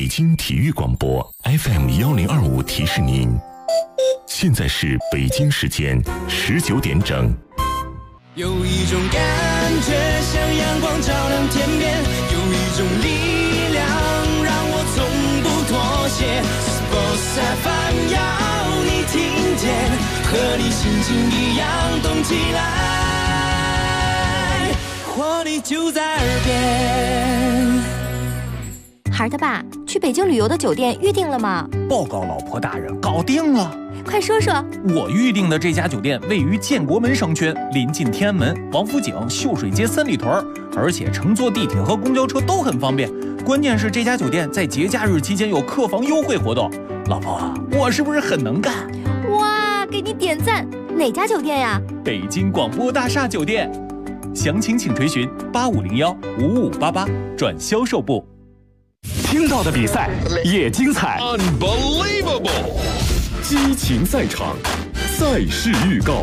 北京体育广播 FM1025提示您，现在是北京时间19点整。 有一种感觉像阳光照亮天边，有一种力量让我从不妥协。Sports FM 要你听见，和你心情一样动起来，活力就在耳边。 孩儿他爸，去北京旅游的酒店预定了吗？ 报告老婆大人，搞定了。 快说说。 我预定的这家酒店位于建国门商圈，临近天安门、王府井、秀水街三里屯，而且乘坐地铁和公交车都很方便。关键是这家酒店在节假日期间有客房优惠活动。老婆，我是不是很能干？ 哇，给你点赞！哪家酒店呀？ 北京广播大厦酒店。详情请垂询8501-5588转销售部。 听到的比赛也精彩 ，Unbelievable！ 激情赛场，赛事预告。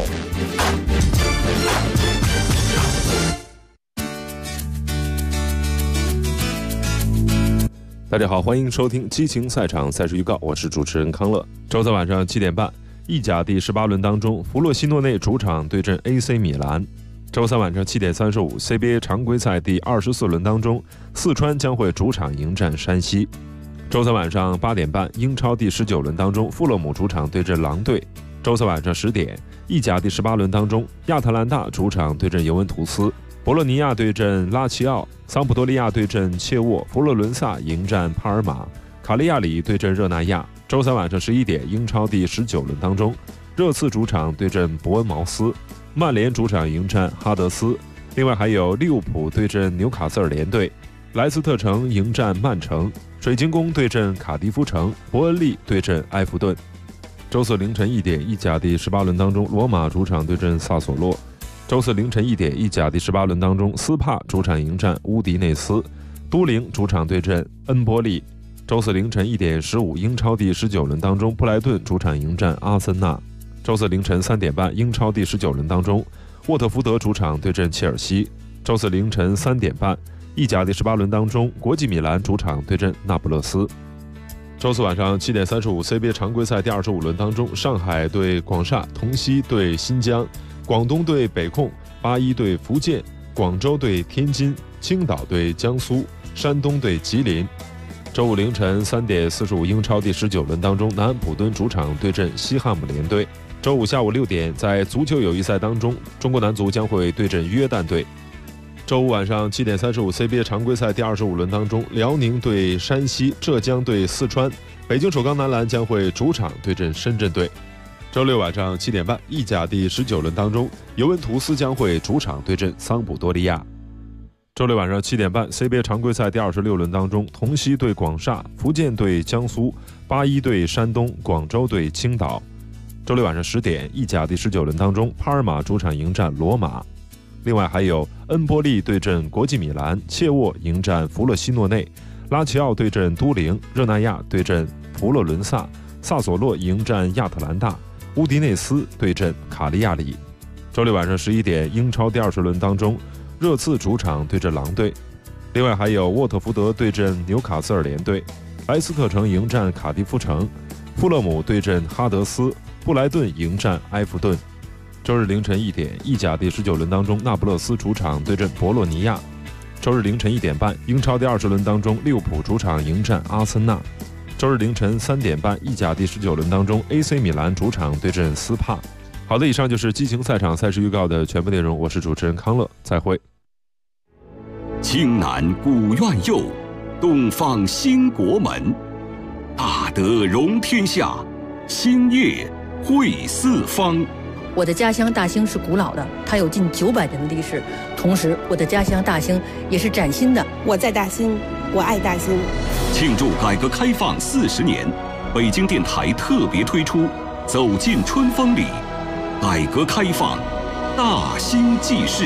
大家好，欢迎收听激情赛场赛事预告，我是主持人康乐。周三晚上7点半，意甲第18轮当中，弗洛西诺内主场对阵 AC 米兰。周三晚上7点35 ，CBA 常规赛第24轮当中，四川将会主场迎战山西。周三晚上8点半，英超第19轮当中，富勒姆主场对阵狼队。周三晚上10点，意甲第18轮当中，亚特兰大主场对阵尤文图斯，博洛尼亚对阵拉齐奥，桑普多利亚对阵切沃，佛罗伦萨迎战帕尔马，卡利亚里对阵热那亚。周三晚上11点，英超第19轮当中，热刺主场对阵伯恩茅斯，曼联主场迎战哈德斯，另外还有利物浦对阵纽卡斯尔联队，莱斯特城迎战曼城，水晶宫对阵卡迪夫城，伯恩利对阵埃弗顿。周四凌晨1点，意甲第18轮当中，罗马主场对阵萨索洛。周四凌晨1点，意甲第18轮当中，斯帕主场迎战乌迪内斯，都灵主场对阵恩波利。周四凌晨1点15，英超第19轮当中，布莱顿主场迎战阿森纳。周四凌晨3点半，英超第19轮当中，沃特福德主场对阵切尔西。周四凌晨3点半，意甲第18轮当中，国际米兰主场对阵那不勒斯。周四晚上7点35 ，CBA 常规赛第25轮当中，上海对广厦，同曦对新疆，广东对北控，81对福建，广州对天津，青岛对江苏，山东对吉林。周五凌晨3点45，英超第19轮当中，南安普敦主场对阵西汉姆联队。周五下午6点，在足球友谊赛当中，中国男足将会对阵约旦队。周五晚上7点35 ，CBA 常规赛第25轮当中，辽宁对山西，浙江对四川，北京首钢男篮将会主场对阵深圳队。周六晚上7点半，意甲第19轮当中，尤文图斯将会主场对阵桑普多利亚。周六晚上7点半 ，CBA 常规赛第26轮当中，同曦对广厦，福建对江苏，81对山东，广州对青岛。周六晚上10点，意甲第19轮当中，帕尔马主场迎战罗马。另外还有恩波利对阵国际米兰，切沃迎战弗洛西诺内，拉齐奥对阵都灵，热那亚对阵佛罗伦萨，萨索洛迎战亚特兰大，乌迪内斯对阵卡利亚里。周六晚上11点，英超第20轮当中，热刺主场对阵狼队。另外还有沃特福德对阵纽卡斯尔联队，莱斯特城迎战卡迪夫城，富勒姆对阵哈德斯，布莱顿迎战埃弗顿。周日凌晨1点，意甲第19轮当中，那不勒斯主场对阵博洛尼亚。周日凌晨1点半，英超第20轮当中，利物浦主场迎战阿森纳。周日凌晨3点半，意甲第19轮当中 ，AC 米兰主场对阵斯帕。好的，以上就是激情赛场赛事预告的全部内容，我是主持人康乐，再会。 青南古院右，东方兴国门，大德容天下，兴业汇四方。 我的家乡大兴是古老的，它有近900年的历史。同时，我的家乡大兴也是崭新的。 我在大兴，我爱大兴。 庆祝改革开放40年，北京电台特别推出《走进春风里》，改革开放，大兴纪事。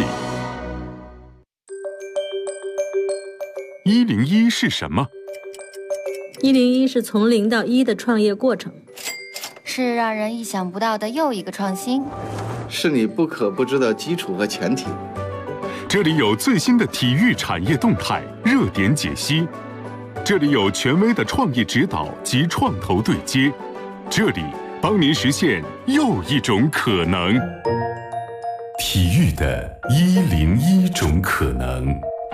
101是什么 ？101是从0到1的创业过程。 是让人意想不到的又一个创新， 是你不可不知的基础和前提。 这里有最新的体育产业动态、热点解析， 这里有权威的创意指导及创投对接，这里帮您实现又一种可能。 体育的101种可能。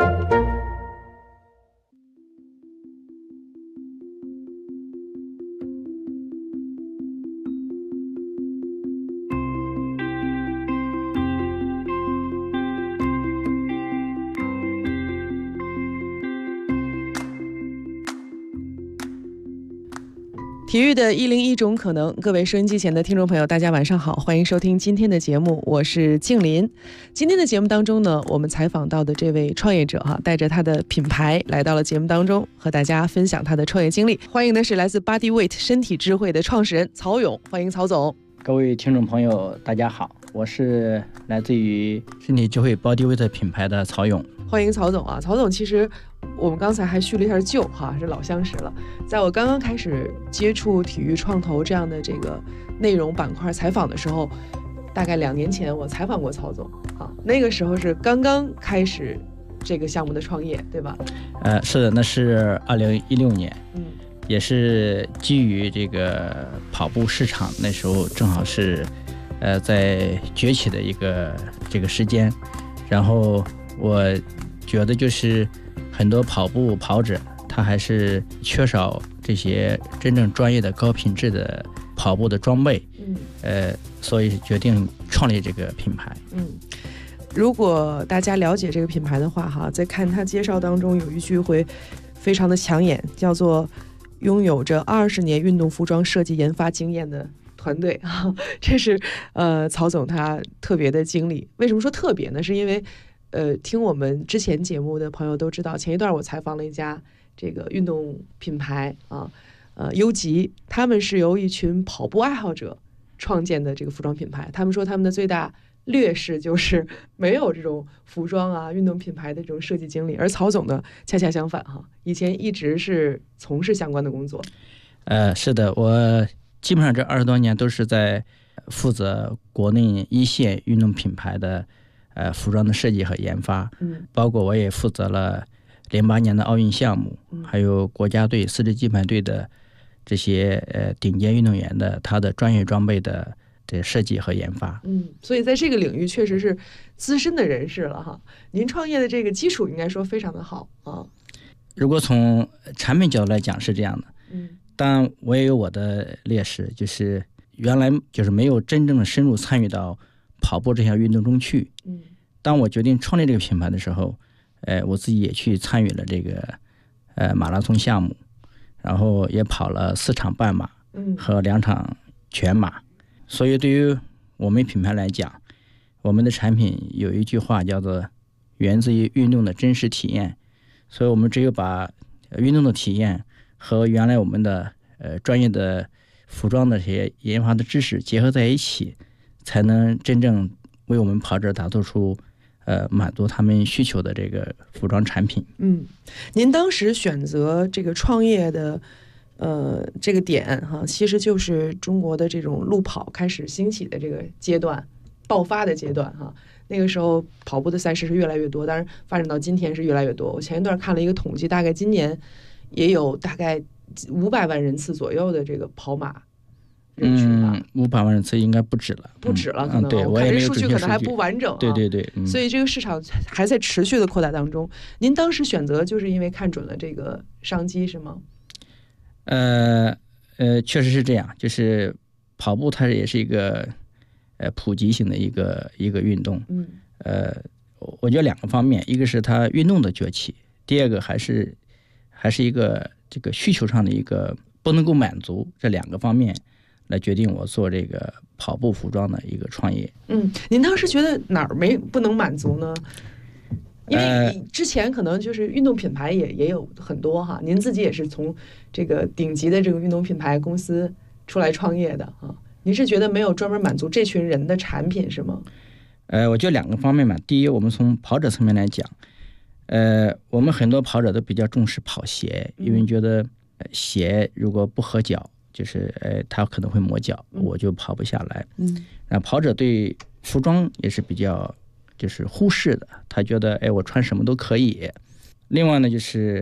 体育的101种可能，各位收音机前的听众朋友，大家晚上好，欢迎收听今天的节目，我是静林。今天的节目当中呢，我们采访到的这位创业者带着他的品牌来到了节目当中，和大家分享他的创业经历。欢迎的是来自 Bodyweight 身体智慧的创始人曹勇，欢迎曹总。 各位听众朋友，大家好，我是来自于身体智慧 Bodyweight 品牌的曹勇。 欢迎曹总啊！曹总，其实我们刚才还叙了一下旧是老相识了。在我刚刚开始接触体育创投这样的这个内容板块采访的时候，大概2年前我采访过曹总那个时候是刚刚开始这个项目的创业，对吧？ 是的，那是2016年，也是基于这个跑步市场，那时候正好是在崛起的一个这个时间，然后我觉得就是很多跑者他还是缺少这些真正专业的高品质的跑步的装备，所以决定创立这个品牌。 如果大家了解这个品牌的话在看他介绍当中有一句会非常的抢眼，叫做拥有着20年运动服装设计研发经验的团队这是曹总他特别的经历。为什么说特别呢？是因为听我们之前节目的朋友都知道，前一段我采访了一家这个运动品牌优吉，他们是由一群跑步爱好者创建的这个服装品牌。他们说他们的最大劣势就是没有这种服装运动品牌的这种设计经历，而曹总呢恰恰相反以前一直是从事相关的工作。 是的，我基本上这20多年都是在负责国内一线运动品牌的服装的设计和研发，包括我也负责了08年的奥运项目，还有国家队4支金牌队的这些顶尖运动员的他的专业装备的设计和研发。 所以在这个领域确实是资深的人士了您创业的这个基础应该说非常的好如果从产品角度来讲是这样的，但我也有我的劣势，就是原来就是没有真正的深入参与到跑步这项运动中去。当我决定创立这个品牌的时候，我自己也去参与了这个马拉松项目，然后也跑了4场半马和2场全马。所以对于我们品牌来讲，我们的产品有一句话叫做源自于运动的真实体验，所以我们只有把运动的体验和原来我们的专业的服装的这些研发的知识结合在一起，才能真正为我们跑者打造出满足他们需求的这个服装产品。 您当时选择这个创业的这个点其实就是中国的这种路跑开始兴起的这个阶段，爆发的阶段那个时候跑步的赛事是越来越多，当然发展到今天是越来越多。我前一段看了一个统计，大概今年也有大概500万人次左右的这个跑马人群 500万人次应该不止了， 可能对， 我看这数据可能还不完整对， 所以这个市场还在持续的扩大当中。您当时选择就是因为看准了这个商机是吗？ 确实是这样，就是跑步它也是一个普及性的一个运动。我觉得2个方面，一个是它运动的崛起，第二个还是一个这个需求上的一个不能够满足，这2个方面来决定我做这个跑步服装的一个创业。 您当时觉得哪儿不能满足呢？因为之前可能就是运动品牌也有很多您自己也是从这个顶级的这个运动品牌公司出来创业的您是觉得没有专门满足这群人的产品是吗？ 我觉得2个方面嘛。第一，我们从跑者层面来讲，我们很多跑者都比较重视跑鞋，因为觉得鞋如果不合脚，就是他可能会磨脚，我就跑不下来。那跑者对服装也是比较就是忽视的，他觉得我穿什么都可以。另外呢，就是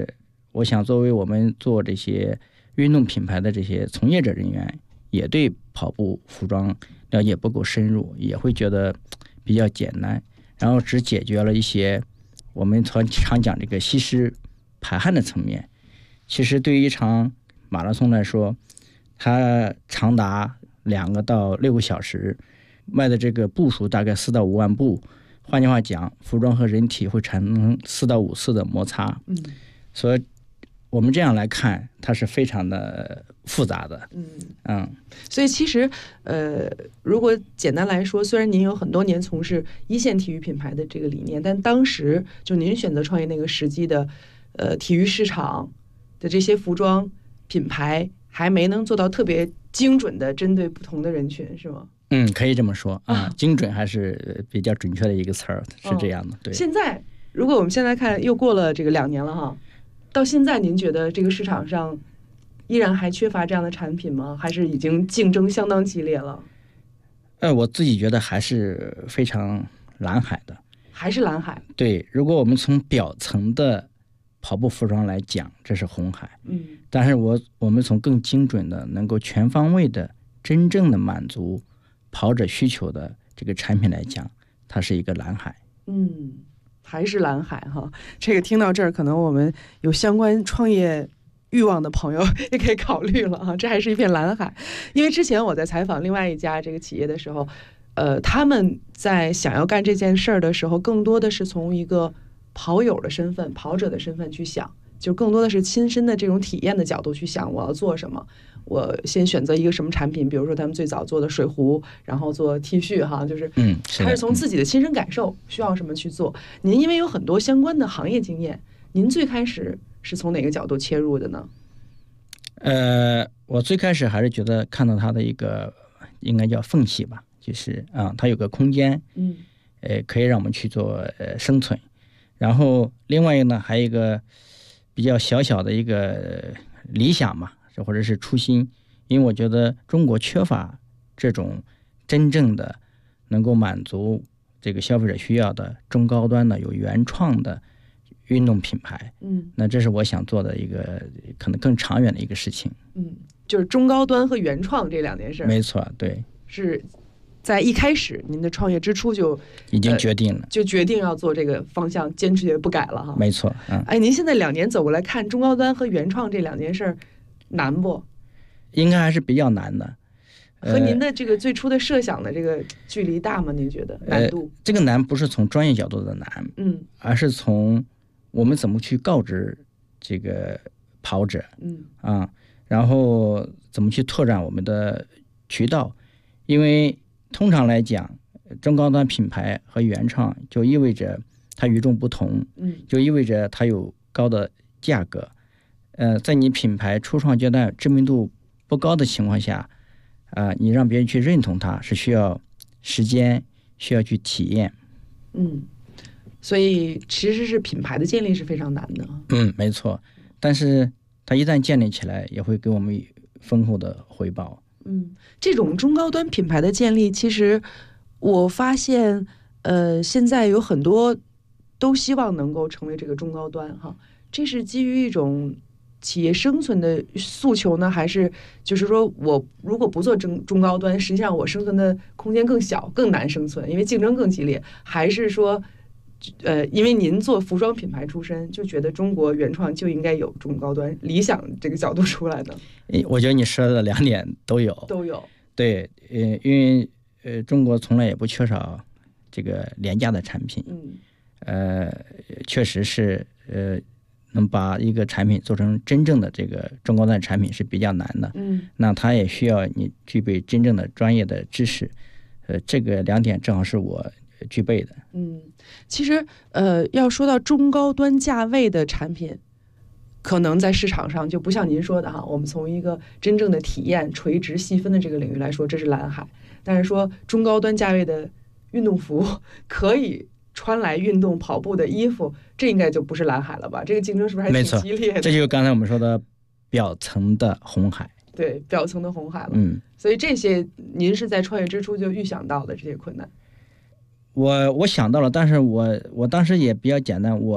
我想作为我们做这些运动品牌的这些从业者人员，也对跑步服装了解不够深入，也会觉得比较简单，然后只解决了一些我们常讲这个吸湿排汗的层面。其实对于一场马拉松来说，它长达2个到6个小时，迈的这个步数大概4到5万步，换句话讲，服装和人体会产生4到5次的摩擦。所以我们这样来看，它是非常的复杂的。 所以其实如果简单来说，虽然您有很多年从事一线体育品牌的这个理念，但当时就您选择创业那个时机的体育市场的这些服装品牌还没能做到特别精准的针对不同的人群，是吗？ 可以这么说啊，精准还是比较准确的一个词儿，是这样的。对。 现在如果我们现在看，又过了这个2年了哈，到现在您觉得这个市场上依然还缺乏这样的产品吗？还是已经竞争相当激烈了？ 我自己觉得还是非常蓝海的。 还是蓝海？ 对，如果我们从表层的跑步服装来讲，这是红海。但是我们从更精准的、能够全方位的、真正的满足跑者需求的这个产品来讲，它是一个蓝海。 还是蓝海哈。这个听到这儿，可能我们有相关创业欲望的朋友也可以考虑了哈。这还是一片蓝海，因为之前我在采访另外一家这个企业的时候，他们在想要干这件事儿的时候，更多的是从一个跑友的身份、跑者的身份去想，就更多的是亲身的这种体验的角度去想，我要做什么。我先选择一个什么产品，比如说他们最早做的水壶，然后做 T 恤哈，就是还是从自己的亲身感受需要什么去做。您因为有很多相关的行业经验，您最开始是从哪个角度切入的呢？ 我最开始还是觉得看到它的一个应该叫缝隙吧，就是它有个空间，可以让我们去做生存。然后另外一个呢，还有一个比较小小的一个理想嘛，或者是初心，因为我觉得中国缺乏这种真正的能够满足这个消费者需要的中高端的有原创的运动品牌。那这是我想做的一个可能更长远的一个事情。 就是中高端和原创这2件事。 没错，对， 是在一开始您的创业之初就已经决定了， 就决定要做这个方向，坚持也不改了哈。 没错。 您现在2年走过来看中高端和原创这2件事难不？ 应该还是比较难的。 和您的这个最初的设想的这个距离大吗？您觉得难度？ 这个难不是从专业角度的难，而是从我们怎么去告知这个跑者，然后怎么去拓展我们的渠道。因为通常来讲，中高端品牌和原创就意味着它与众不同，就意味着它有高的价格。在你品牌初创阶段知名度不高的情况下，你让别人去认同它是需要时间，需要去体验。 所以其实是品牌的建立是非常难的。 没错。但是它一旦建立起来，也会给我们丰厚的回报。 这种中高端品牌的建立，其实我发现，现在有很多都希望能够成为这个中高端哈。这是基于一种企业生存的诉求呢，还是就是说我如果不做中高端，实际上我生存的空间更小，更难生存，因为竞争更激烈？还是说，因为您做服装品牌出身，就觉得中国原创就应该有中高端理想这个角度出来呢？ 我觉得你说的2点都有。对，因为中国从来也不缺少这个廉价的产品。确实是能把一个产品做成真正的这个中高端产品是比较难的。那它也需要你具备真正的专业的知识。这个2点正好是我具备的。 其实要说到中高端价位的产品，可能在市场上就不像您说的哈，我们从一个真正的体验垂直细分的这个领域来说，这是蓝海。但是说中高端价位的运动服可以穿来运动跑步的衣服，这应该就不是蓝海了吧？这个竞争是不是还挺激烈的？ 没错，这就是刚才我们说的表层的红海。 对，表层的红海了。所以这些您是在创业之初就预想到的这些困难？ 我想到了，但是我当时也比较简单，我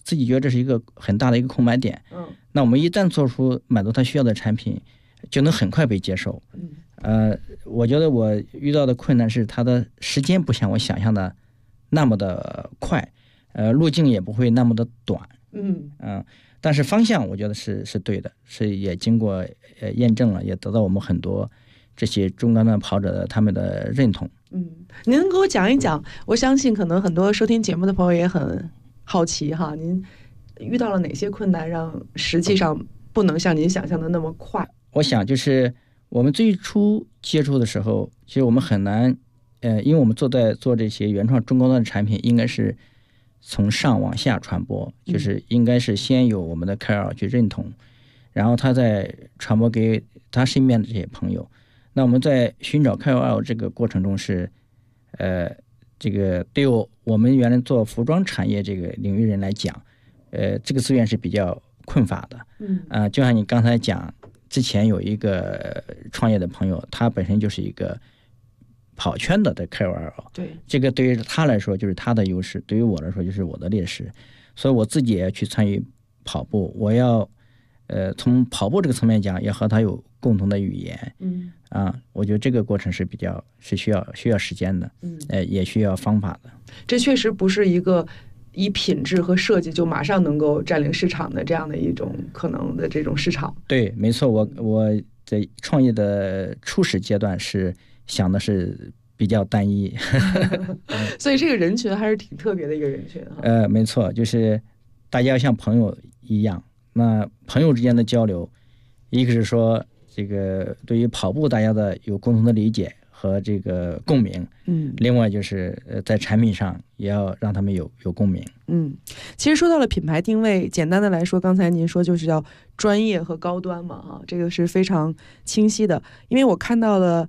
自己觉得这是一个很大的一个空白点。那我们一旦做出满足他需要的产品，就能很快被接受。我觉得我遇到的困难是它的时间不像我想象的那么的快，路径也不会那么的短。但是方向我觉得是对的，是也经过验证了，也得到我们很多这些中高端跑者的他们的认同。 您能给我讲一讲？我相信可能很多收听节目的朋友也很好奇哈，您遇到了哪些困难，让实际上不能像您想象的那么快？ 我想就是我们最初接触的时候，其实我们很难，因为我们做这些原创中高端的产品，应该是从上往下传播，就是应该是先有我们的 KOL 去认同，然后他再传播给他身边的这些朋友。那我们在寻找 KOL 这个过程中是，这个对我们原来做服装产业这个领域人来讲，这个资源是比较困乏的。就像你刚才讲，之前有一个创业的朋友，他本身就是一个跑圈的 KOL， 对， 这个对于他来说就是他的优势，对于我来说就是我的劣势，所以我自己也要去参与跑步，我要从跑步这个层面讲，也和他有共同的语言。我觉得这个过程是需要时间的，也需要方法的。 这确实不是一个以品质和设计就马上能够占领市场的这样的一种可能的这种市场。 对，没错，我在创业的初始阶段是想的是比较单一， 所以这个人群还是挺特别的一个人群。 没错，就是大家像朋友一样，那朋友之间的交流，一个是说这个对于跑步大家的有共同的理解和这个共鸣，另外就是在产品上也要让他们有共鸣。 其实说到了品牌定位，简单的来说，刚才您说就是叫专业和高端嘛，这个是非常清晰的。因为我看到了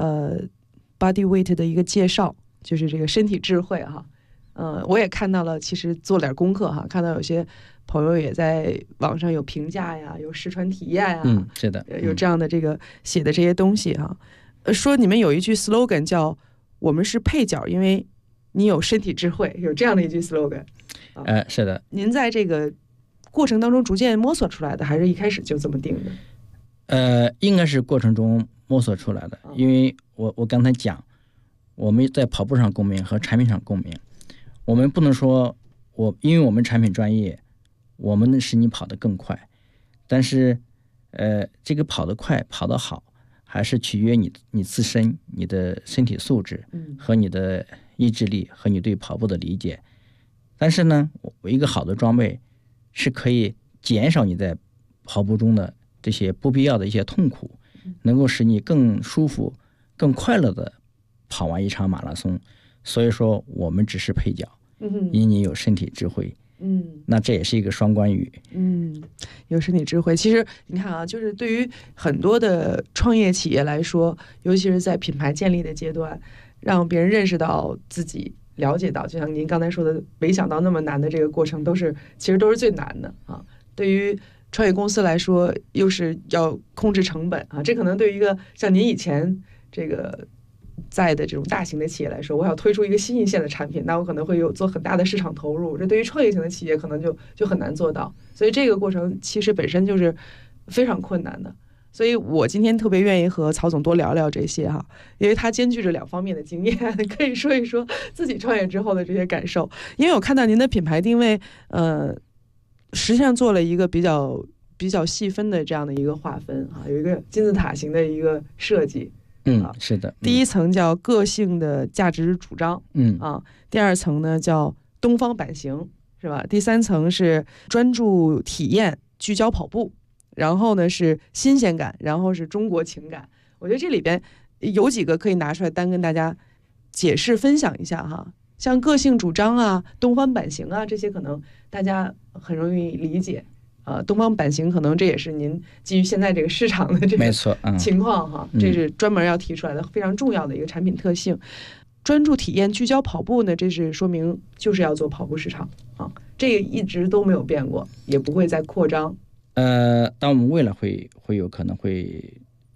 Bodyweight 的一个介绍，就是这个身体智慧哈，我也看到了，其实做点功课哈，看到有些朋友也在网上有评价呀，有试穿体验呀， 是的， 有这样的这个写的这些东西哈。说你们有一句 slogan 叫"我们是配角，因为你有身体智慧"，有这样的一句 slogan。 是的。 您在这个过程当中逐渐摸索出来的，还是一开始就这么定的？ 应该是过程中摸索出来的，因为我刚才讲，我们在跑步上共鸣和产品上共鸣，我们不能说因为我们产品专业，我们能使你跑得更快，但是这个跑得快跑得好，还是取决于你自身你的身体素质和你的意志力和你对跑步的理解。但是呢，我一个好的装备是可以减少你在跑步中的这些不必要的一些痛苦，能够使你更舒服更快乐的跑完一场马拉松。所以说我们只是配角，因你有身体智慧。那这也是一个双关语。 有身体智慧。其实你看啊，就是对于很多的创业企业来说，尤其是在品牌建立的阶段，让别人认识到自己，了解到，就像您刚才说的，没想到那么难的这个过程，其实都是最难的啊。对于创业公司来说，又是要控制成本啊，这可能对于一个像您以前这个在的这种大型的企业来说，我要推出一个新一线的产品，那我可能会做很大的市场投入，这对于创业型的企业可能就很难做到，所以这个过程其实本身就是非常困难的。所以我今天特别愿意和曹总多聊聊这些哈，因为他兼具着两方面的经验，可以说一说自己创业之后的这些感受。因为我看到您的品牌定位，实际上做了一个比较细分的这样的一个划分啊，有一个金字塔型的一个设计。 是的。 第一层叫个性的价值主张，第二层呢叫东方版型，是吧？第三层是专注体验，聚焦跑步。然后呢是新鲜感，然后是中国情感。我觉得这里边有几个可以拿出来单跟大家解释分享一下哈，像个性主张啊、东方版型啊，这些可能大家很容易理解。东方版型可能这也是您基于现在这个市场的这个情况哈，这是专门要提出来的非常重要的一个产品特性。专注体验，聚焦跑步呢，这是说明就是要做跑步市场啊，这个一直都没有变过，也不会再扩张。 但我们未来会有可能会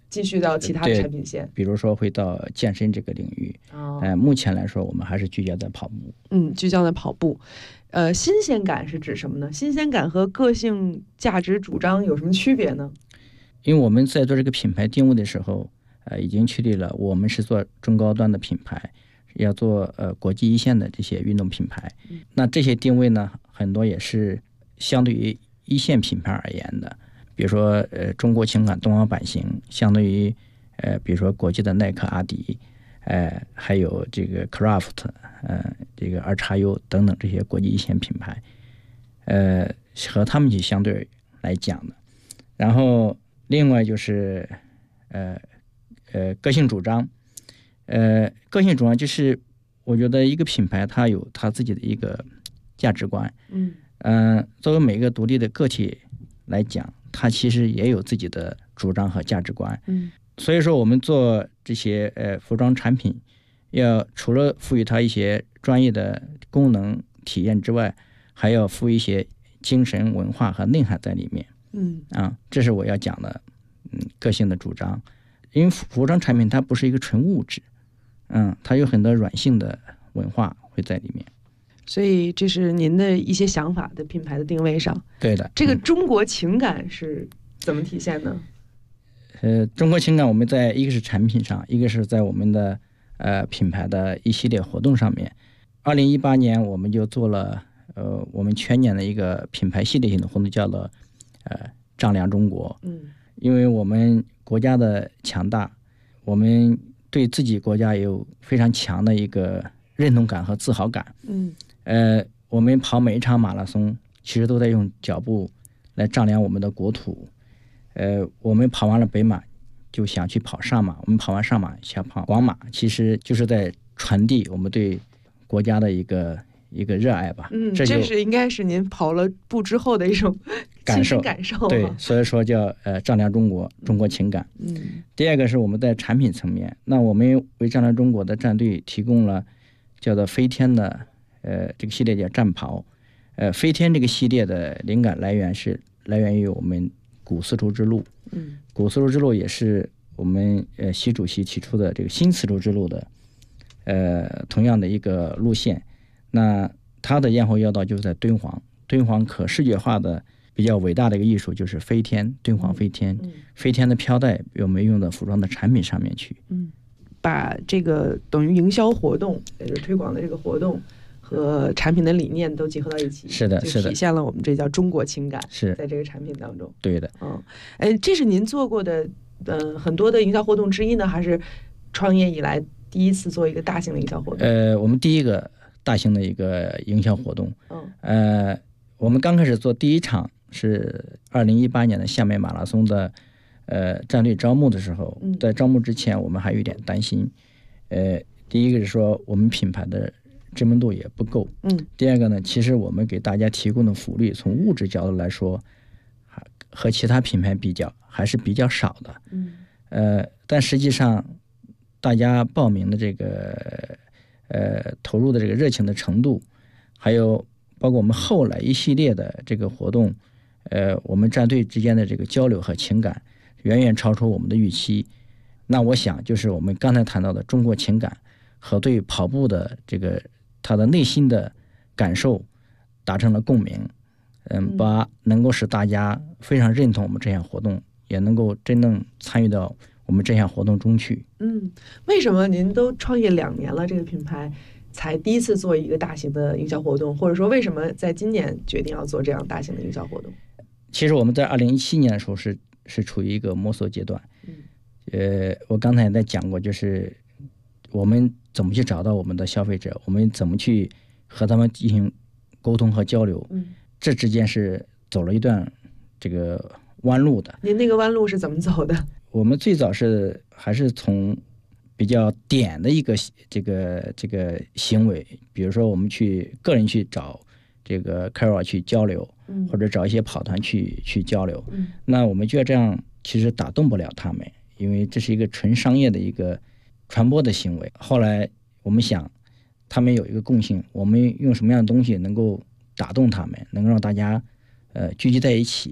继续到其他的产品线， 比如说会到健身这个领域。目前来说，我们还是聚焦在跑步。 聚焦在跑步。新鲜感是指什么呢？新鲜感和个性价值主张有什么区别呢？ 因为我们在做这个品牌定位的时候，已经确立了我们是做中高端的品牌，要做国际一线的这些运动品牌。那这些定位呢，很多也是相对于一线品牌而言的。比如说中国情感东方版型，相对于比如说国际的耐克、阿迪，还有这个 Craft，这个 2XU 等等这些国际一线品牌，和他们去相对来讲的。然后另外就是个性主张，个性主张就是我觉得一个品牌它有它自己的一个价值观，作为每个独立的个体来讲，它其实也有自己的主张和价值观。所以说我们做这些服装产品，要除了赋予它一些专业的功能体验之外，还要赋予一些精神文化和内涵在里面。这是我要讲的个性的主张。因为服装产品它不是一个纯物质，它有很多软性的文化会在里面。 所以这是您的一些想法的品牌的定位上。 对的。 这个中国情感是怎么体现呢？ 中国情感我们在一个是产品上，一个是在我们的品牌的一系列活动上面。2018年我们就做了我们全年的一个品牌系列性的活动，叫做丈量中国。因为我们国家的强大，我们对自己国家有非常强的一个认同感和自豪感。我们跑每一场马拉松，其实都在用脚步来丈量我们的国土。我们跑完了北马，就想去跑上马；我们跑完上马，想跑广马，其实就是在传递我们对国家的一个热爱吧。 这是应该是您跑了步之后的一种感受。 对，所以说叫丈量中国，中国情感。第二个是我们在产品层面，那我们为丈量中国的战队提供了叫做飞天的这个系列叫战袍。飞天这个系列的灵感来源于我们古丝绸之路。古丝绸之路也是我们习主席提出的这个新丝绸之路的同样的一个路线。那它的咽喉要道就是在敦煌，敦煌可视觉化的比较伟大的一个艺术就是飞天，敦煌飞天。飞天的飘带我们用到服装的产品上面去。 把这个等于营销活动推广的这个活动和产品的理念都结合到一起。 是的， 就体现了我们这叫中国情感。 是在这个产品当中。 对的。 这是您做过的很多的营销活动之一呢，还是创业以来第一次做一个大型的营销活动？ 我们第一个大型的一个营销活动。我们刚开始做第一场是2018年的厦门马拉松的战队招募的时候，在招募之前我们还有点担心。第一个是说我们品牌的知名度也不够。第二个呢，其实我们给大家提供的福利，从物质角度来说，和其他品牌比较还是比较少的。但实际上，大家报名的这个投入的这个热情的程度，还有包括我们后来一系列的这个活动，我们战队之间的这个交流和情感，远远超出我们的预期。那我想就是我们刚才谈到的中国情感和对跑步的这个他的内心的感受达成了共鸣。把能够使大家非常认同我们这项活动，也能够真正参与到我们这项活动中去。 为什么您都创业2年了，这个品牌才第一次做一个大型的营销活动，或者说为什么在今年决定要做这样大型的营销活动？ 其实我们在2017年的时候是处于一个摸索阶段。我刚才也在讲过，就是我们怎么去找到我们的消费者，我们怎么去和他们进行沟通和交流。这之间是走了一段这个弯路的。 您那个弯路是怎么走的？ 我们最早还是从比较点的一个这个行为，比如说我们个人去找这个 KOL 去交流，或者找一些跑团去交流。那我们觉得这样其实打动不了他们，因为这是一个纯商业的一个传播的行为。后来我们想，他们有一个共性，我们用什么样的东西能够打动他们，能够让大家聚集在一起，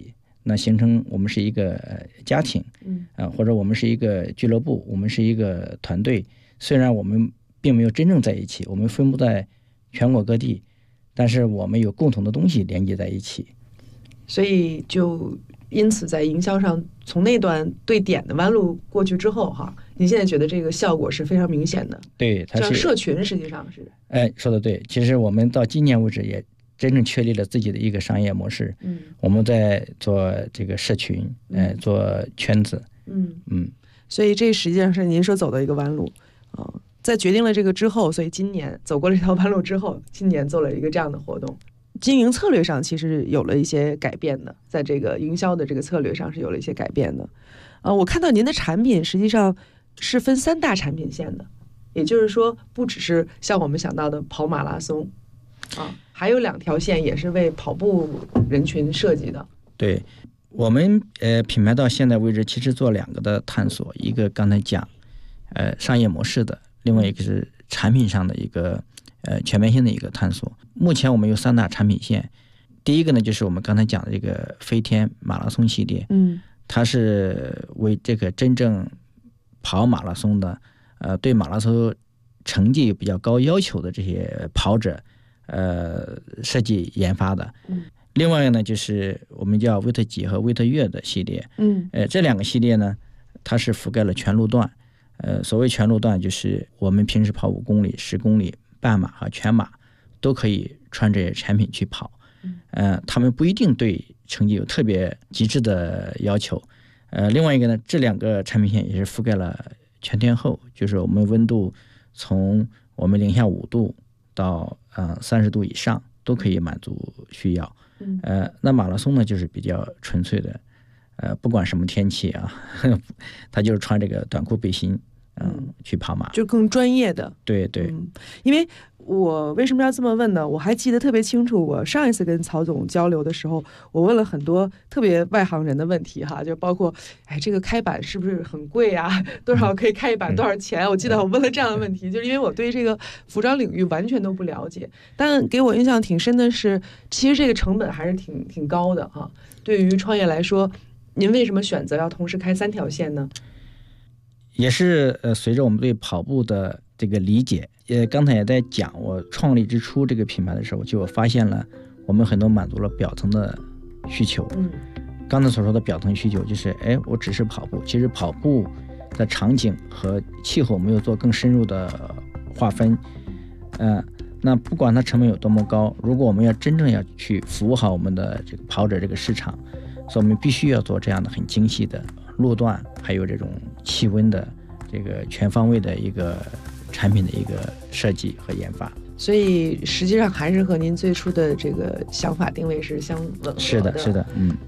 那形成我们是一个家庭，或者我们是一个俱乐部，我们是一个团队。虽然我们并没有真正在一起，我们分布在全国各地，但是我们有共同的东西连接在一起。 所以就因此在营销上，从那段对点的弯路过去之后哈，您现在觉得这个效果是非常明显的。 对，它是社群实际上是， 说得对。其实我们到今年为止也真正确立了自己的一个商业模式。我们在做这个社群，做圈子。 所以这实际上是您说走的一个弯路啊。在决定了这个之后，所以今年走过了这条弯路之后，今年做了一个这样的活动。经营策略上其实有了一些改变的，在这个营销的这个策略上是有了一些改变的。我看到您的产品实际上是分3大产品线的，也就是说不只是像我们想到的跑马拉松还有2条线也是为跑步人群设计的。 对，我们品牌到现在为止其实做2个的探索，一个刚才讲商业模式的，另外一个是产品上的一个全面性的一个探索。目前我们有3大产品线，第一个呢就是我们刚才讲的这个飞天马拉松系列，它是为这个真正跑马拉松的，对马拉松成绩比较高要求的这些跑者，设计研发的。另外呢就是我们叫威特几和威特越的系列，这2个系列呢，它是覆盖了全路段。所谓全路段就是我们平时跑5公里、10公里、半马和全马都可以穿这些产品去跑。他们不一定对成绩有特别极致的要求。另外一个呢，这2个产品线也是覆盖了全天候，就是我们温度从我们零下5度到30度以上都可以满足需要。那马拉松呢就是比较纯粹的，不管什么天气啊，他就是穿这个短裤背心，去跑马， 就更专业的。 对对， 因为我为什么要这么问呢？我还记得特别清楚，我上一次跟曹总交流的时候，我问了很多特别外行人的问题哈，就包括这个开板是不是很贵啊？多少可以开一板，多少钱？我记得我问了这样的问题，就是因为我对这个服装领域完全都不了解。但给我印象挺深的是，其实这个成本还是挺高的哈。对于创业来说，您为什么选择要同时开3条线呢？ 也是随着我们对跑步的这个理解，刚才也在讲，我创立之初这个品牌的时候，就发现了我们很多满足了表层的需求。刚才所说的表层需求就是我只是跑步，其实跑步的场景和气候没有做更深入的划分。那不管它成本有多么高，如果我们要真正要去服务好我们的这个跑者这个市场，所以我们必须要做这样的很精细的路段，还有这种气温的这个全方位的一个产品的一个设计和研发。 所以实际上还是和您最初的这个想法定位是相吻合的。 是的，是的，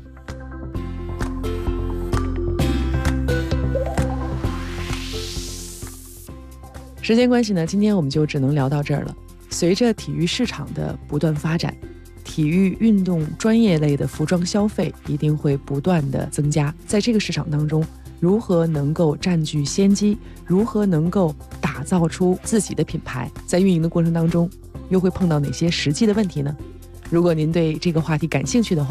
时间关系呢，今天我们就只能聊到这儿了。随着体育市场的不断发展，体育运动专业类的服装消费一定会不断的增加。在这个市场当中，如何能够占据先机，如何能够打造出自己的品牌，在运营的过程当中又会碰到哪些实际的问题呢？如果您对这个话题感兴趣的话，